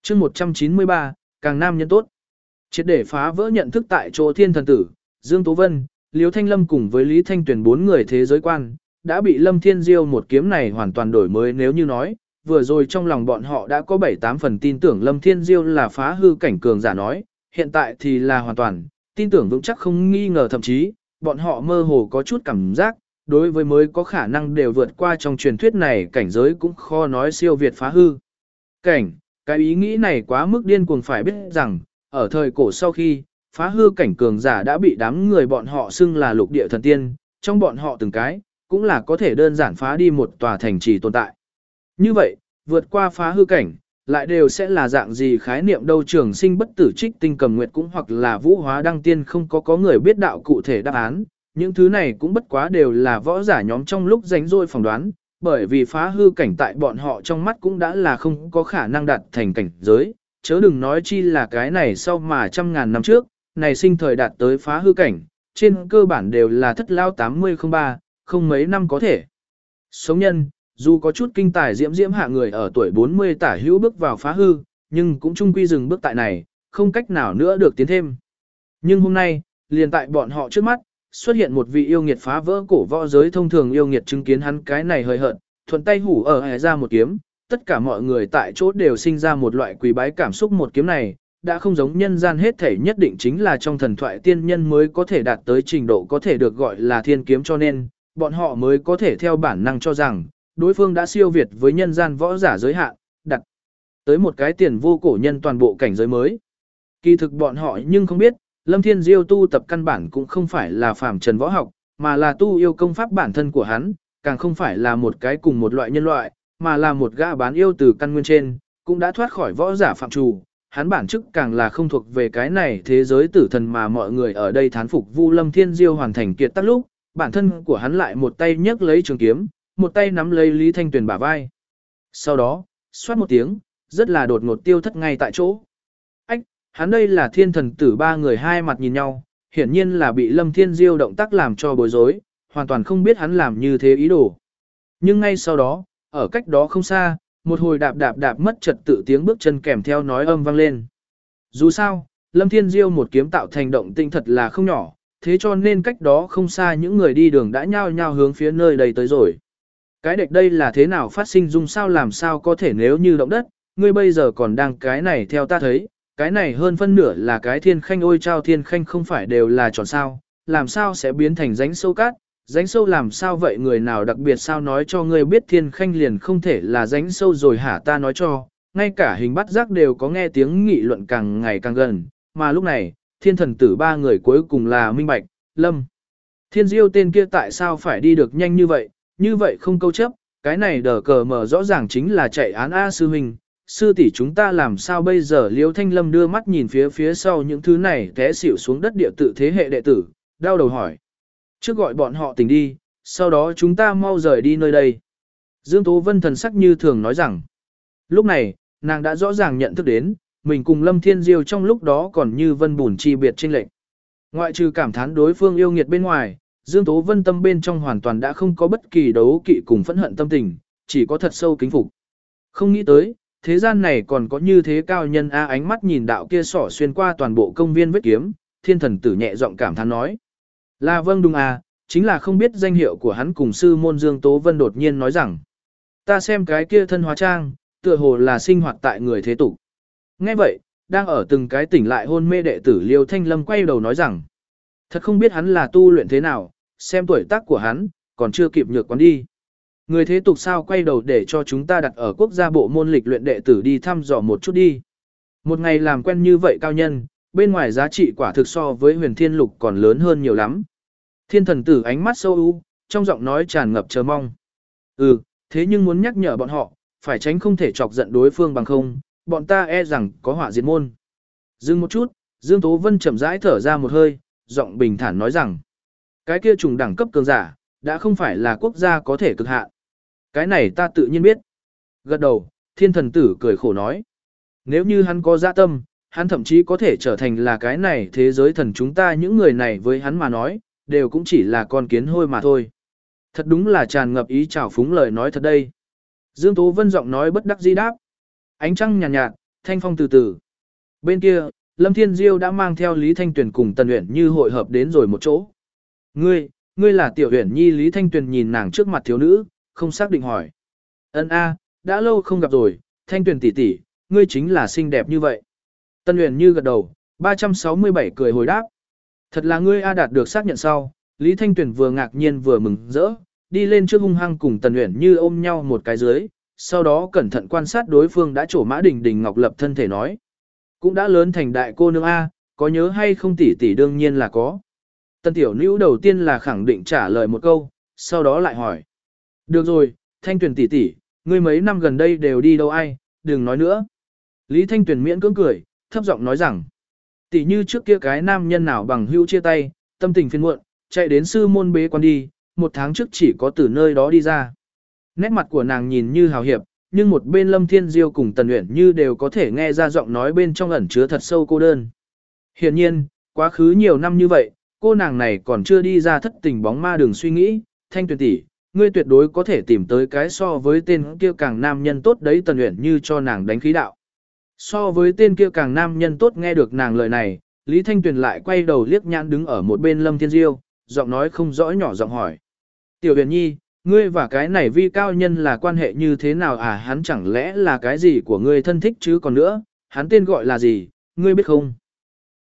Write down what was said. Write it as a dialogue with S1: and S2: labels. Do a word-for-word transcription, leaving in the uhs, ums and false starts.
S1: chương một trăm chín mươi ba, càng nam nhân tốt. Triệt để phá vỡ nhận thức tại chỗ thiên thần tử, Dương Tố Vân, Liễu Thanh Lâm cùng với Lý Thanh Tuyền bốn người thế giới quan, đã bị Lâm Thiên Diêu một kiếm này hoàn toàn đổi mới. Nếu như nói, vừa rồi trong lòng bọn họ đã có bảy tám phần tin tưởng Lâm Thiên Diêu là phá hư cảnh cường giả nói, hiện tại thì là hoàn toàn, tin tưởng vững chắc không nghi ngờ, thậm chí, bọn họ mơ hồ có chút cảm giác, đối với mới có khả năng đều vượt qua trong truyền thuyết này cảnh giới cũng khó nói siêu việt phá hư cảnh. Cái ý nghĩ này quá mức điên cuồng, phải biết rằng, ở thời cổ sau khi, phá hư cảnh cường giả đã bị đám người bọn họ xưng là lục địa thần tiên, trong bọn họ từng cái, cũng là có thể đơn giản phá đi một tòa thành trì tồn tại. Như vậy, vượt qua phá hư cảnh, lại đều sẽ là dạng gì khái niệm đâu? Trường sinh bất tử, trích tinh cầm nguyệt cũng hoặc là vũ hóa đăng tiên, không có có người biết đạo cụ thể đáp án. Những thứ này cũng bất quá đều là võ giả nhóm trong lúc rảnh rỗi phỏng đoán, bởi vì phá hư cảnh tại bọn họ trong mắt cũng đã là không có khả năng đạt thành cảnh giới, chớ đừng nói chi là cái này sau mà trăm ngàn năm trước, này sinh thời đạt tới phá hư cảnh, trên cơ bản đều là thất lao tám mươi không ba, không mấy năm có thể. Sống nhân, dù có chút kinh tài diễm diễm hạ người ở tuổi bốn mươi tả hữu bước vào phá hư, nhưng cũng chung quy dừng bước tại này, không cách nào nữa được tiến thêm. Nhưng hôm nay, liền tại bọn họ trước mắt, xuất hiện một vị yêu nghiệt phá vỡ cổ võ giới thông thường yêu nghiệt, chứng kiến hắn cái này hơi hợt, thuận tay hủ ở hẻ ra một kiếm, tất cả mọi người tại chỗ đều sinh ra một loại quý bái cảm xúc. Một kiếm này, đã không giống nhân gian hết thể nhất định chính là trong thần thoại tiên nhân mới có thể đạt tới trình độ có thể được gọi là thiên kiếm, cho nên, bọn họ mới có thể theo bản năng cho rằng, đối phương đã siêu việt với nhân gian võ giả giới hạn, đặt tới một cái tiền vô cổ nhân toàn bộ cảnh giới mới. Kỳ thực bọn họ nhưng không biết, Lâm Thiên Diêu tu tập căn bản cũng không phải là phàm trần võ học, mà là tu yêu công pháp bản thân của hắn, càng không phải là một cái cùng một loại nhân loại, mà là một gã bán yêu từ căn nguyên trên, cũng đã thoát khỏi võ giả phạm trù. Hắn bản chức càng là không thuộc về cái này thế giới tử thần, mà mọi người ở đây thán phục Vu Lâm Thiên Diêu hoàn thành kiệt tác lúc, bản thân của hắn lại một tay nhấc lấy trường kiếm, một tay nắm lấy Lý Thanh Tuyền bả vai. Sau đó, xoát một tiếng, rất là đột ngột tiêu thất ngay tại chỗ. Ách, hắn đây là thiên thần tử. Ba người hai mặt nhìn nhau, hiển nhiên là bị Lâm Thiên Diêu động tác làm cho bối rối, hoàn toàn không biết hắn làm như thế ý đồ. Nhưng ngay sau đó, ở cách đó không xa, một hồi đạp đạp đạp mất trật tự tiếng bước chân kèm theo nói âm vang lên. Dù sao, Lâm Thiên Diêu một kiếm tạo thành động tinh thật là không nhỏ, thế cho nên cách đó không xa những người đi đường đã nhao nhao hướng phía nơi đây tới rồi. Cái đệch đây là thế nào phát sinh, dung sao làm sao có thể, nếu như động đất, ngươi bây giờ còn đang cái này theo ta thấy, cái này hơn phân nửa là cái thiên khanh, ôi trao thiên khanh không phải đều là tròn sao, làm sao sẽ biến thành rãnh sâu cát, rãnh sâu làm sao vậy, người nào đặc biệt sao, nói cho ngươi biết thiên khanh liền không thể là rãnh sâu rồi hả, ta nói cho, ngay cả hình bắt giác đều có nghe tiếng nghị luận càng ngày càng gần, mà lúc này, thiên thần tử ba người cuối cùng là minh bạch, Lâm Thiên Diêu tên kia tại sao phải đi được nhanh như vậy, như vậy không câu chấp, cái này đờ cờ mở rõ ràng chính là chạy án A. Sư huynh, sư tỷ chúng ta làm sao bây giờ? Liễu Thanh Lâm đưa mắt nhìn phía phía sau những thứ này té xỉu xuống đất địa tự thế hệ đệ tử, đau đầu hỏi. Trước gọi bọn họ tỉnh đi, sau đó chúng ta mau rời đi nơi đây. Dương Tố Vân thần sắc như thường nói rằng, lúc này, nàng đã rõ ràng nhận thức đến, mình cùng Lâm Thiên Diêu trong lúc đó còn như vân bùn chi biệt chênh lệch. Ngoại trừ cảm thán đối phương yêu nghiệt bên ngoài, Dương Tố Vân tâm bên trong hoàn toàn đã không có bất kỳ đấu kỵ cùng phẫn hận tâm tình, chỉ có thật sâu kính phục. Không nghĩ tới, thế gian này còn có như thế cao nhân a. Ánh mắt nhìn đạo kia xỏ xuyên qua toàn bộ công viên vết kiếm, thiên thần tử nhẹ giọng cảm thán nói. Là vâng đúng à, chính là không biết danh hiệu của hắn. Cùng sư môn Dương Tố Vân đột nhiên nói rằng, ta xem cái kia thân hóa trang, tựa hồ là sinh hoạt tại người thế tục. Nghe vậy, đang ở từng cái tỉnh lại hôn mê đệ tử Liêu Thanh Lâm quay đầu nói rằng, thật không biết hắn là tu luyện thế nào, xem tuổi tác của hắn, còn chưa kịp nhược quán đi. Người thế tục sao, quay đầu để cho chúng ta đặt ở quốc gia bộ môn lịch luyện đệ tử đi thăm dò một chút đi. Một ngày làm quen như vậy cao nhân, bên ngoài giá trị quả thực so với huyền thiên lục còn lớn hơn nhiều lắm. Thiên thần tử ánh mắt sâu u, trong giọng nói tràn ngập chờ mong. Ừ, thế nhưng muốn nhắc nhở bọn họ, phải tránh không thể chọc giận đối phương bằng không, bọn ta e rằng có họa diệt môn. Dừng một chút, Dương Tố Vân chậm rãi thở ra một hơi, giọng bình thản nói rằng, cái kia trùng đẳng cấp cường giả, đã không phải là quốc gia có thể cực hạn. Cái này ta tự nhiên biết. Gật đầu, thiên thần tử cười khổ nói, nếu như hắn có dạ tâm, hắn thậm chí có thể trở thành là cái này thế giới thần, chúng ta những người này với hắn mà nói, đều cũng chỉ là con kiến hôi mà thôi. Thật đúng là tràn ngập ý trào phúng lời nói thật đây. Dương Tố Vân giọng nói bất đắc dĩ đáp. Ánh trăng nhàn nhạt, nhạt, thanh phong từ từ. Bên kia, Lâm Thiên Diêu đã mang theo Lý Thanh Tuyền cùng Tần Uyển Như hội hợp đến rồi một chỗ. Ngươi, ngươi là Tiểu Uyển Nhi. Lý Thanh Tuyền nhìn nàng trước mặt thiếu nữ, không xác định hỏi. Ân a, đã lâu không gặp rồi, Thanh Tuyền tỷ tỷ, ngươi chính là xinh đẹp như vậy. Tần Uyển Như gật đầu, ba trăm sáu mươi bảy cười hồi đáp. Thật là ngươi a. Đạt được xác nhận sau, Lý Thanh Tuyền vừa ngạc nhiên vừa mừng rỡ, đi lên trước hung hăng cùng Tần Uyển Như ôm nhau một cái dưới, sau đó cẩn thận quan sát đối phương đã trổ mã đỉnh đỉnh ngọc lập thân thể nói. Cũng đã lớn thành đại cô nương A, có nhớ hay không tỷ tỷ đương nhiên là có. Tân tiểu nữ đầu tiên là khẳng định trả lời một câu, sau đó lại hỏi. Được rồi, Thanh Tuyền tỷ tỷ, ngươi mấy năm gần đây đều đi đâu ai, đừng nói nữa. Lý Thanh Tuyền miễn cưỡng cười, thấp giọng nói rằng. Tỷ như trước kia cái nam nhân nào bằng hữu chia tay, tâm tình phiền muộn, chạy đến sư môn bế quan đi, một tháng trước chỉ có từ nơi đó đi ra. Nét mặt của nàng nhìn như hào hiệp, nhưng một bên Lâm Thiên Diêu cùng Tần Uyển Như đều có thể nghe ra giọng nói bên trong ẩn chứa thật sâu cô đơn. Hiển nhiên, quá khứ nhiều năm như vậy, cô nàng này còn chưa đi ra thất tình bóng ma đường suy nghĩ, Thanh Tuyền tỷ, ngươi tuyệt đối có thể tìm tới cái so với tên kia càng nam nhân tốt đấy. Tần Uyển Như cho nàng đánh khí đạo. So với tên kia càng nam nhân tốt. Nghe được nàng lời này, Lý Thanh Tuyền lại quay đầu liếc nhãn đứng ở một bên Lâm Thiên Diêu, giọng nói không rõ nhỏ giọng hỏi. Tiểu Uyển Nhi, ngươi và cái này vi cao nhân là quan hệ như thế nào à? Hắn chẳng lẽ là cái gì của ngươi thân thích chứ còn nữa, hắn tên gọi là gì, ngươi biết không?